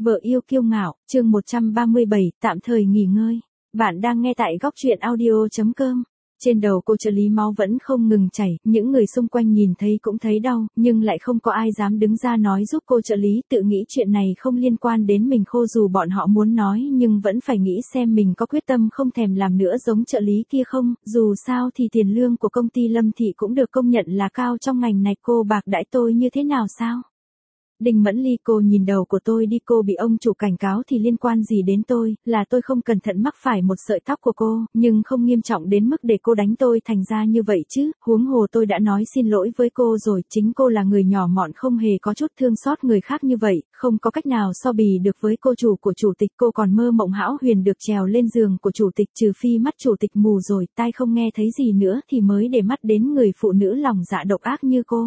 Vợ yêu kiêu ngạo, chương 137, tạm thời nghỉ ngơi. Bạn đang nghe tại góc truyện audio.com. Trên đầu cô trợ lý máu vẫn không ngừng chảy, những người xung quanh nhìn thấy cũng thấy đau, nhưng lại không có ai dám đứng ra nói giúp cô trợ lý, tự nghĩ chuyện này không liên quan đến mình khô dù bọn họ muốn nói nhưng vẫn phải nghĩ xem mình có quyết tâm không thèm làm nữa giống trợ lý kia không, dù sao thì tiền lương của công ty Lâm Thị cũng được công nhận là cao trong ngành này, cô bạc đãi tôi như thế nào sao? Đinh Mẫn Ly, cô nhìn đầu của tôi đi, cô bị ông chủ cảnh cáo thì liên quan gì đến tôi, là tôi không cẩn thận mắc phải một sợi tóc của cô, nhưng không nghiêm trọng đến mức để cô đánh tôi thành ra như vậy chứ, huống hồ tôi đã nói xin lỗi với cô rồi, chính cô là người nhỏ mọn không hề có chút thương xót người khác như vậy, không có cách nào so bì được với cô chủ của chủ tịch, cô còn mơ mộng hão huyền được trèo lên giường của chủ tịch, trừ phi mắt chủ tịch mù rồi, tai không nghe thấy gì nữa thì mới để mắt đến người phụ nữ lòng dạ độc ác như cô.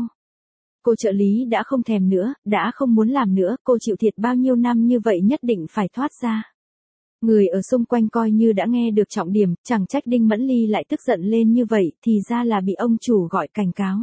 Cô trợ lý đã không thèm nữa, đã không muốn làm nữa, cô chịu thiệt bao nhiêu năm như vậy nhất định phải thoát ra. Người ở xung quanh coi như đã nghe được trọng điểm, chẳng trách Đinh Mẫn Ly lại tức giận lên như vậy, thì ra là bị ông chủ gọi cảnh cáo.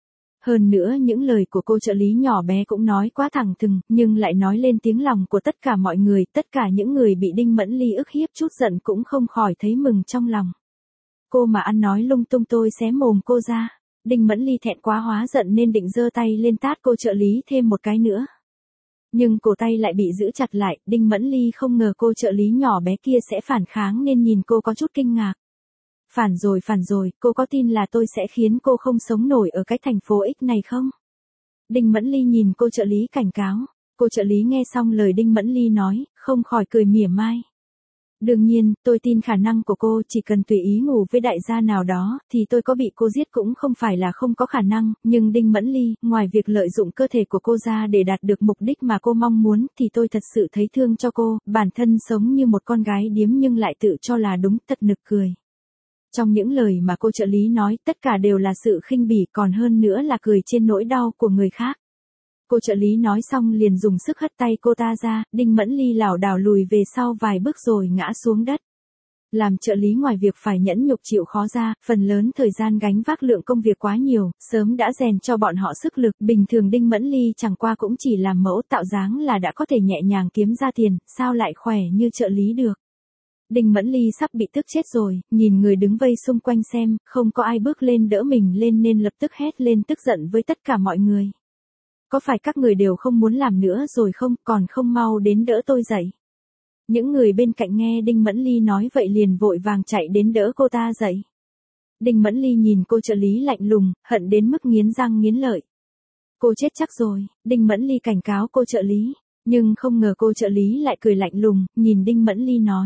Hơn nữa những lời của cô trợ lý nhỏ bé cũng nói quá thẳng thừng, nhưng lại nói lên tiếng lòng của tất cả mọi người, tất cả những người bị Đinh Mẫn Ly ức hiếp chút giận cũng không khỏi thấy mừng trong lòng. Cô mà ăn nói lung tung tôi xé mồm cô ra. Đinh Mẫn Ly thẹn quá hóa giận nên định giơ tay lên tát cô trợ lý thêm một cái nữa. Nhưng cổ tay lại bị giữ chặt lại, Đinh Mẫn Ly không ngờ cô trợ lý nhỏ bé kia sẽ phản kháng nên nhìn cô có chút kinh ngạc. Phản rồi, cô có tin là tôi sẽ khiến cô không sống nổi ở cái thành phố X này không? Đinh Mẫn Ly nhìn cô trợ lý cảnh cáo. Cô trợ lý nghe xong lời Đinh Mẫn Ly nói, không khỏi cười mỉa mai. Đương nhiên, tôi tin khả năng của cô, chỉ cần tùy ý ngủ với đại gia nào đó, thì tôi có bị cô giết cũng không phải là không có khả năng, nhưng Đinh Mẫn Ly, ngoài việc lợi dụng cơ thể của cô ra để đạt được mục đích mà cô mong muốn, thì tôi thật sự thấy thương cho cô, bản thân sống như một con gái điếm nhưng lại tự cho là đúng, thật nực cười. Trong những lời mà cô trợ lý nói, tất cả đều là sự khinh bỉ, còn hơn nữa là cười trên nỗi đau của người khác. Cô trợ lý nói xong liền dùng sức hất tay cô ta ra, Đinh Mẫn Ly lảo đảo lùi về sau vài bước rồi ngã xuống đất. Làm trợ lý ngoài việc phải nhẫn nhục chịu khó ra, phần lớn thời gian gánh vác lượng công việc quá nhiều, sớm đã rèn cho bọn họ sức lực, bình thường Đinh Mẫn Ly chẳng qua cũng chỉ làm mẫu tạo dáng là đã có thể nhẹ nhàng kiếm ra tiền, sao lại khỏe như trợ lý được. Đinh Mẫn Ly sắp bị tức chết rồi, nhìn người đứng vây xung quanh xem, không có ai bước lên đỡ mình lên nên lập tức hét lên tức giận với tất cả mọi người. Có phải các người đều không muốn làm nữa rồi không, còn không mau đến đỡ tôi dậy. Những người bên cạnh nghe Đinh Mẫn Ly nói vậy liền vội vàng chạy đến đỡ cô ta dậy. Đinh Mẫn Ly nhìn cô trợ lý lạnh lùng, hận đến mức nghiến răng nghiến lợi. Cô chết chắc rồi, Đinh Mẫn Ly cảnh cáo cô trợ lý, nhưng không ngờ cô trợ lý lại cười lạnh lùng, nhìn Đinh Mẫn Ly nói.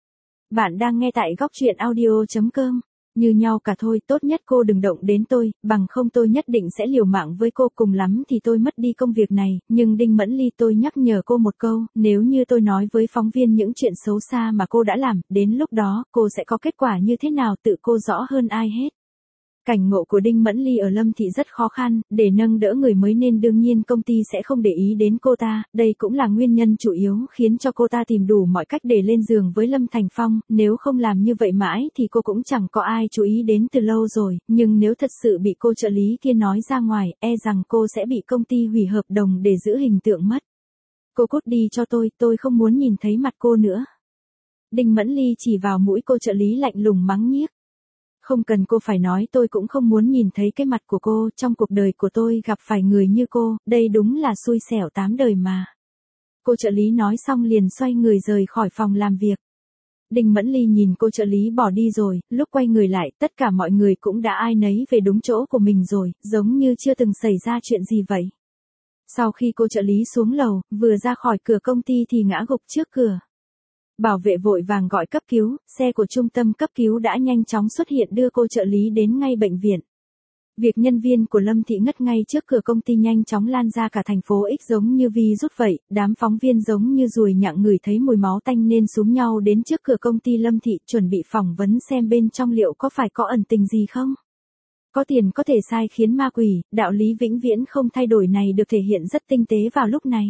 Bạn đang nghe tại góc truyện audio.com. Như nhau cả thôi, tốt nhất cô đừng động đến tôi, bằng không tôi nhất định sẽ liều mạng với cô, cùng lắm thì tôi mất đi công việc này, nhưng Đinh Mẫn Ly tôi nhắc nhở cô một câu, nếu như tôi nói với phóng viên những chuyện xấu xa mà cô đã làm, đến lúc đó, cô sẽ có kết quả như thế nào tự cô rõ hơn ai hết. Cảnh ngộ của Đinh Mẫn Ly ở Lâm Thị rất khó khăn, để nâng đỡ người mới nên đương nhiên công ty sẽ không để ý đến cô ta, đây cũng là nguyên nhân chủ yếu khiến cho cô ta tìm đủ mọi cách để lên giường với Lâm Thành Phong, nếu không làm như vậy mãi thì cô cũng chẳng có ai chú ý đến từ lâu rồi, nhưng nếu thật sự bị cô trợ lý kia nói ra ngoài, e rằng cô sẽ bị công ty hủy hợp đồng để giữ hình tượng mất. Cô cút đi cho tôi không muốn nhìn thấy mặt cô nữa. Đinh Mẫn Ly chỉ vào mũi cô trợ lý lạnh lùng mắng nhiếc. Không cần cô phải nói, tôi cũng không muốn nhìn thấy cái mặt của cô, trong cuộc đời của tôi gặp phải người như cô, đây đúng là xui xẻo 8 đời mà. Cô trợ lý nói xong liền xoay người rời khỏi phòng làm việc. Đinh Mẫn Ly nhìn cô trợ lý bỏ đi rồi, lúc quay người lại, tất cả mọi người cũng đã ai nấy về đúng chỗ của mình rồi, giống như chưa từng xảy ra chuyện gì vậy. Sau khi cô trợ lý xuống lầu, vừa ra khỏi cửa công ty thì ngã gục trước cửa. Bảo vệ vội vàng gọi cấp cứu, xe của trung tâm cấp cứu đã nhanh chóng xuất hiện đưa cô trợ lý đến ngay bệnh viện. Việc nhân viên của Lâm Thị ngất ngay trước cửa công ty nhanh chóng lan ra cả thành phố X giống như virus vậy, đám phóng viên giống như ruồi nhặng ngửi thấy mùi máu tanh nên xúm nhau đến trước cửa công ty Lâm Thị chuẩn bị phỏng vấn xem bên trong liệu có phải có ẩn tình gì không. Có tiền có thể sai khiến ma quỷ, đạo lý vĩnh viễn không thay đổi này được thể hiện rất tinh tế vào lúc này.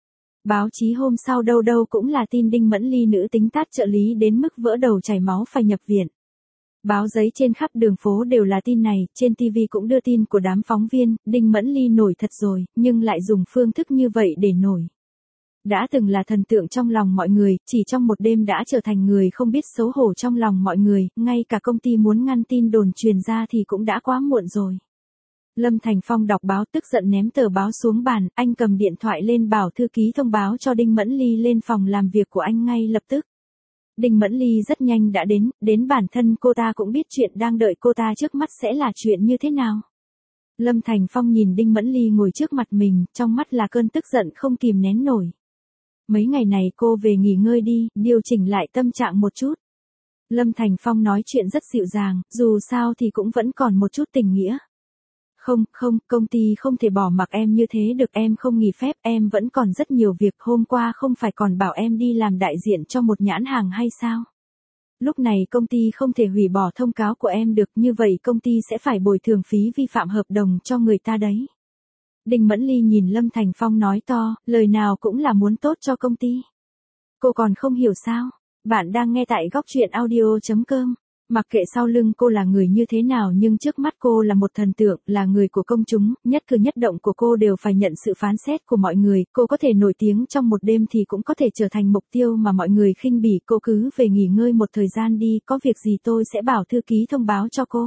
Báo chí hôm sau đâu đâu cũng là tin Đinh Mẫn Ly nữ tính tát trợ lý đến mức vỡ đầu chảy máu phải nhập viện. Báo giấy trên khắp đường phố đều là tin này, trên TV cũng đưa tin của đám phóng viên, Đinh Mẫn Ly nổi thật rồi, nhưng lại dùng phương thức như vậy để nổi. Đã từng là thần tượng trong lòng mọi người, chỉ trong một đêm đã trở thành người không biết xấu hổ trong lòng mọi người, ngay cả công ty muốn ngăn tin đồn truyền ra thì cũng đã quá muộn rồi. Lâm Thành Phong đọc báo tức giận ném tờ báo xuống bàn, anh cầm điện thoại lên bảo thư ký thông báo cho Đinh Mẫn Ly lên phòng làm việc của anh ngay lập tức. Đinh Mẫn Ly rất nhanh đã đến bản thân cô ta cũng biết chuyện đang đợi cô ta trước mắt sẽ là chuyện như thế nào. Lâm Thành Phong nhìn Đinh Mẫn Ly ngồi trước mặt mình, trong mắt là cơn tức giận không kìm nén nổi. Mấy ngày này cô về nghỉ ngơi đi, điều chỉnh lại tâm trạng một chút. Lâm Thành Phong nói chuyện rất dịu dàng, dù sao thì cũng vẫn còn một chút tình nghĩa. Không, công ty không thể bỏ mặc em như thế được, em không nghỉ phép, em vẫn còn rất nhiều việc, hôm qua không phải còn bảo em đi làm đại diện cho một nhãn hàng hay sao? Lúc này công ty không thể hủy bỏ thông cáo của em được, như vậy công ty sẽ phải bồi thường phí vi phạm hợp đồng cho người ta đấy. Đinh Mẫn Ly nhìn Lâm Thành Phong nói to, lời nào cũng là muốn tốt cho công ty. Cô còn không hiểu sao? Bạn đang nghe tại góc truyện audio.com. Mặc kệ sau lưng cô là người như thế nào nhưng trước mắt cô là một thần tượng, là người của công chúng, nhất cử nhất động của cô đều phải nhận sự phán xét của mọi người, cô có thể nổi tiếng trong một đêm thì cũng có thể trở thành mục tiêu mà mọi người khinh bỉ, cô cứ về nghỉ ngơi một thời gian đi, có việc gì tôi sẽ bảo thư ký thông báo cho cô.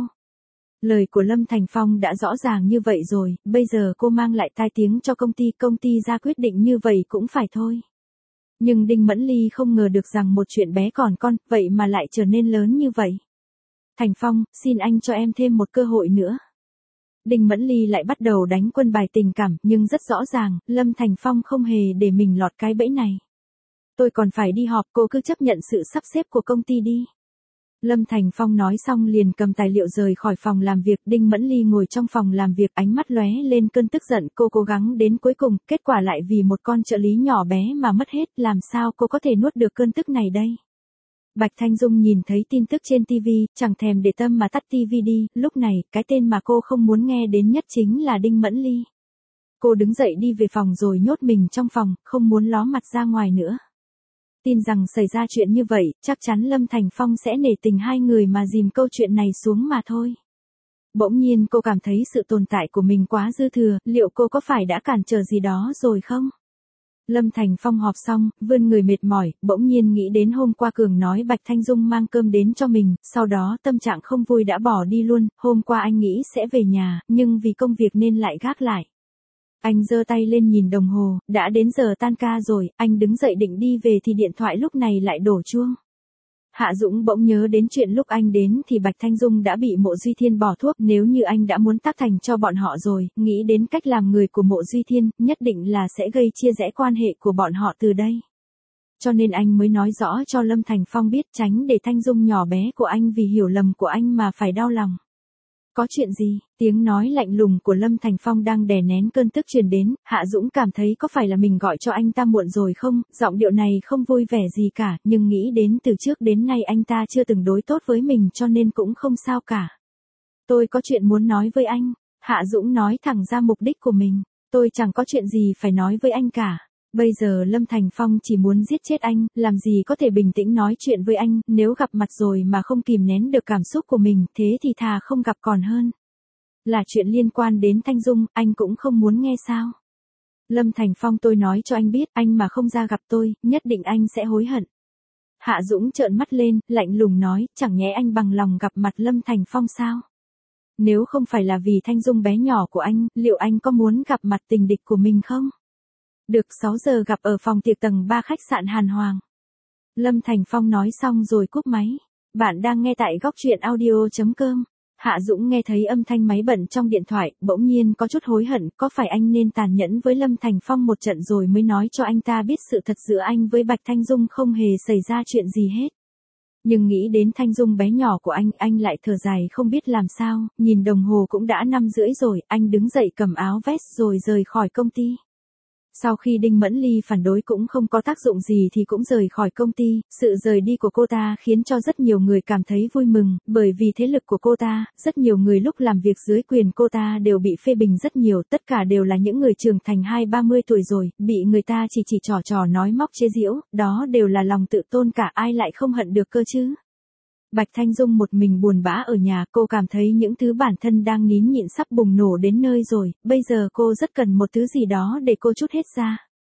Lời của Lâm Thành Phong đã rõ ràng như vậy rồi, bây giờ cô mang lại tai tiếng cho công ty ra quyết định như vậy cũng phải thôi. Nhưng Đinh Mẫn Ly không ngờ được rằng một chuyện bé còn con, vậy mà lại trở nên lớn như vậy. Thành Phong, xin anh cho em thêm một cơ hội nữa. Đinh Mẫn Ly lại bắt đầu đánh quân bài tình cảm, nhưng rất rõ ràng, Lâm Thành Phong không hề để mình lọt cái bẫy này. Tôi còn phải đi họp, cô cứ chấp nhận sự sắp xếp của công ty đi. Lâm Thành Phong nói xong liền cầm tài liệu rời khỏi phòng làm việc, Đinh Mẫn Ly ngồi trong phòng làm việc ánh mắt lóe lên cơn tức giận, cô cố gắng đến cuối cùng, kết quả lại vì một con trợ lý nhỏ bé mà mất hết, làm sao cô có thể nuốt được cơn tức này đây? Bạch Thanh Dung nhìn thấy tin tức trên TV, chẳng thèm để tâm mà tắt TV đi, lúc này, cái tên mà cô không muốn nghe đến nhất chính là Đinh Mẫn Ly. Cô đứng dậy đi về phòng rồi nhốt mình trong phòng, không muốn ló mặt ra ngoài nữa. Tin rằng xảy ra chuyện như vậy, chắc chắn Lâm Thành Phong sẽ nể tình hai người mà dìm câu chuyện này xuống mà thôi. Bỗng nhiên cô cảm thấy sự tồn tại của mình quá dư thừa, liệu cô có phải đã cản trở gì đó rồi không? Lâm Thành Phong họp xong, vươn người mệt mỏi, bỗng nhiên nghĩ đến hôm qua Cường nói Bạch Thanh Dung mang cơm đến cho mình, sau đó tâm trạng không vui đã bỏ đi luôn, hôm qua anh nghĩ sẽ về nhà, nhưng vì công việc nên lại gác lại. Anh giơ tay lên nhìn đồng hồ, đã đến giờ tan ca rồi, anh đứng dậy định đi về thì điện thoại lúc này lại đổ chuông. Hạ Dũng bỗng nhớ đến chuyện lúc anh đến thì Bạch Thanh Dung đã bị Mộ Duy Thiên bỏ thuốc, nếu như anh đã muốn tác thành cho bọn họ rồi, nghĩ đến cách làm người của Mộ Duy Thiên, nhất định là sẽ gây chia rẽ quan hệ của bọn họ từ đây. Cho nên anh mới nói rõ cho Lâm Thành Phong biết, tránh để Thanh Dung nhỏ bé của anh vì hiểu lầm của anh mà phải đau lòng. Có chuyện gì? Tiếng nói lạnh lùng của Lâm Thành Phong đang đè nén cơn tức truyền đến, Hạ Dũng cảm thấy có phải là mình gọi cho anh ta muộn rồi không, giọng điệu này không vui vẻ gì cả, nhưng nghĩ đến từ trước đến nay anh ta chưa từng đối tốt với mình cho nên cũng không sao cả. Tôi có chuyện muốn nói với anh, Hạ Dũng nói thẳng ra mục đích của mình, tôi chẳng có chuyện gì phải nói với anh cả. Bây giờ Lâm Thành Phong chỉ muốn giết chết anh, làm gì có thể bình tĩnh nói chuyện với anh, nếu gặp mặt rồi mà không kìm nén được cảm xúc của mình, thế thì thà không gặp còn hơn. Là chuyện liên quan đến Thanh Dung, anh cũng không muốn nghe sao? Lâm Thành Phong, tôi nói cho anh biết, anh mà không ra gặp tôi, nhất định anh sẽ hối hận. Hạ Dũng trợn mắt lên, lạnh lùng nói, chẳng nhẽ anh bằng lòng gặp mặt Lâm Thành Phong sao? Nếu không phải là vì Thanh Dung bé nhỏ của anh, liệu anh có muốn gặp mặt tình địch của mình không? Được, 6 giờ gặp ở phòng tiệc tầng 3 khách sạn Hàn Hoàng. Lâm Thành Phong nói xong rồi cúp máy. Bạn đang nghe tại góc truyện audio.com. Hạ Dũng nghe thấy âm thanh máy bận trong điện thoại, bỗng nhiên có chút hối hận, có phải anh nên tàn nhẫn với Lâm Thành Phong một trận rồi mới nói cho anh ta biết sự thật giữa anh với Bạch Thanh Dung không hề xảy ra chuyện gì hết. Nhưng nghĩ đến Thanh Dung bé nhỏ của anh lại thở dài không biết làm sao, nhìn đồng hồ cũng đã 5:30 rồi, anh đứng dậy cầm áo vest rồi rời khỏi công ty. Sau khi Đinh Mẫn Ly phản đối cũng không có tác dụng gì thì cũng rời khỏi công ty, sự rời đi của cô ta khiến cho rất nhiều người cảm thấy vui mừng, bởi vì thế lực của cô ta, rất nhiều người lúc làm việc dưới quyền cô ta đều bị phê bình rất nhiều, tất cả đều là những người trưởng thành 20-30 tuổi rồi, bị người ta chỉ trò nói móc chế giễu, đó đều là lòng tự tôn cả, ai lại không hận được cơ chứ. Bạch Thanh Dung một mình buồn bã ở nhà, cô cảm thấy những thứ bản thân đang nín nhịn sắp bùng nổ đến nơi rồi, bây giờ cô rất cần một thứ gì đó để cô trút hết ra.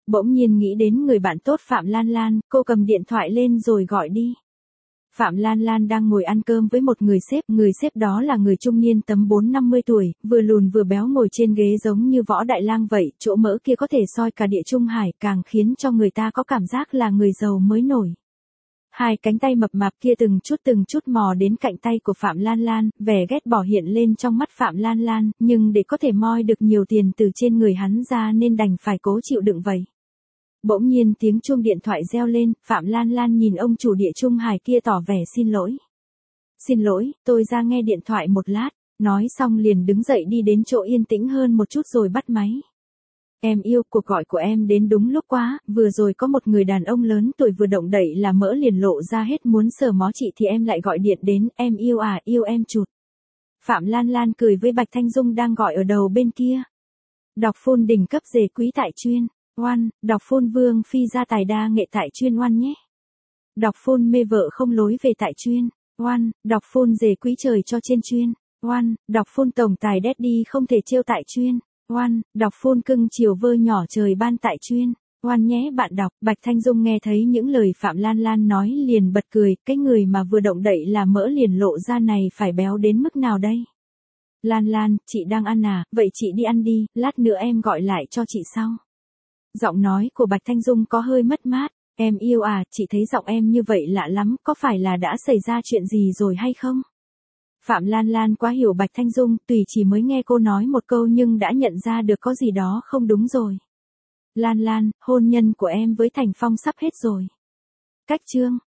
Bỗng nhiên nghĩ đến người bạn tốt Phạm Lan Lan, cô cầm điện thoại lên rồi gọi đi. Phạm Lan Lan đang ngồi ăn cơm với một người sếp đó là người trung niên tầm 4-50 tuổi, vừa lùn vừa béo ngồi trên ghế giống như Võ Đại Lang vậy, chỗ mỡ kia có thể soi cả Địa Trung Hải, càng khiến cho người ta có cảm giác là người giàu mới nổi. Hai cánh tay mập mạp kia từng chút mò đến cạnh tay của Phạm Lan Lan, vẻ ghét bỏ hiện lên trong mắt Phạm Lan Lan, nhưng để có thể moi được nhiều tiền từ trên người hắn ra nên đành phải cố chịu đựng vậy. Bỗng nhiên tiếng chuông điện thoại reo lên, Phạm Lan Lan nhìn ông chủ Địa Trung Hải kia tỏ vẻ xin lỗi. Xin lỗi, tôi ra nghe điện thoại một lát, nói xong liền đứng dậy đi đến chỗ yên tĩnh hơn một chút rồi bắt máy. Em yêu, cuộc gọi của em đến đúng lúc quá, vừa rồi có một người đàn ông lớn tuổi vừa động đậy là mỡ liền lộ ra hết muốn sờ mó chị thì em lại gọi điện đến, em yêu à, yêu em chụt. Phạm Lan Lan cười với Bạch Thanh Dung đang gọi ở đầu bên kia. Đọc phôn đỉnh cấp dề quý tại chuyên. Oan, đọc phôn vương phi gia tài đa nghệ tại chuyên oan nhé. Đọc phôn mê vợ không lối về tại chuyên. Oan, đọc phôn dề quý trời cho trên chuyên. Oan, đọc phôn tổng tài đét đi không thể trêu tại chuyên. Oan, đọc phôn cưng chiều vơ nhỏ trời ban tại chuyên. Oan nhé bạn đọc. Bạch Thanh Dung nghe thấy những lời Phạm Lan Lan nói liền bật cười, cái người mà vừa động đậy là mỡ liền lộ ra này phải béo đến mức nào đây? Lan Lan, chị đang ăn à, vậy chị đi ăn đi, lát nữa em gọi lại cho chị sau. Giọng nói của Bạch Thanh Dung có hơi mất mát, em yêu à, chị thấy giọng em như vậy lạ lắm, có phải là đã xảy ra chuyện gì rồi hay không? Phạm Lan Lan quá hiểu Bạch Thanh Dung, tùy chỉ mới nghe cô nói một câu nhưng đã nhận ra được có gì đó không đúng rồi. Lan Lan, hôn nhân của em với Thành Phong sắp hết rồi. Cách chương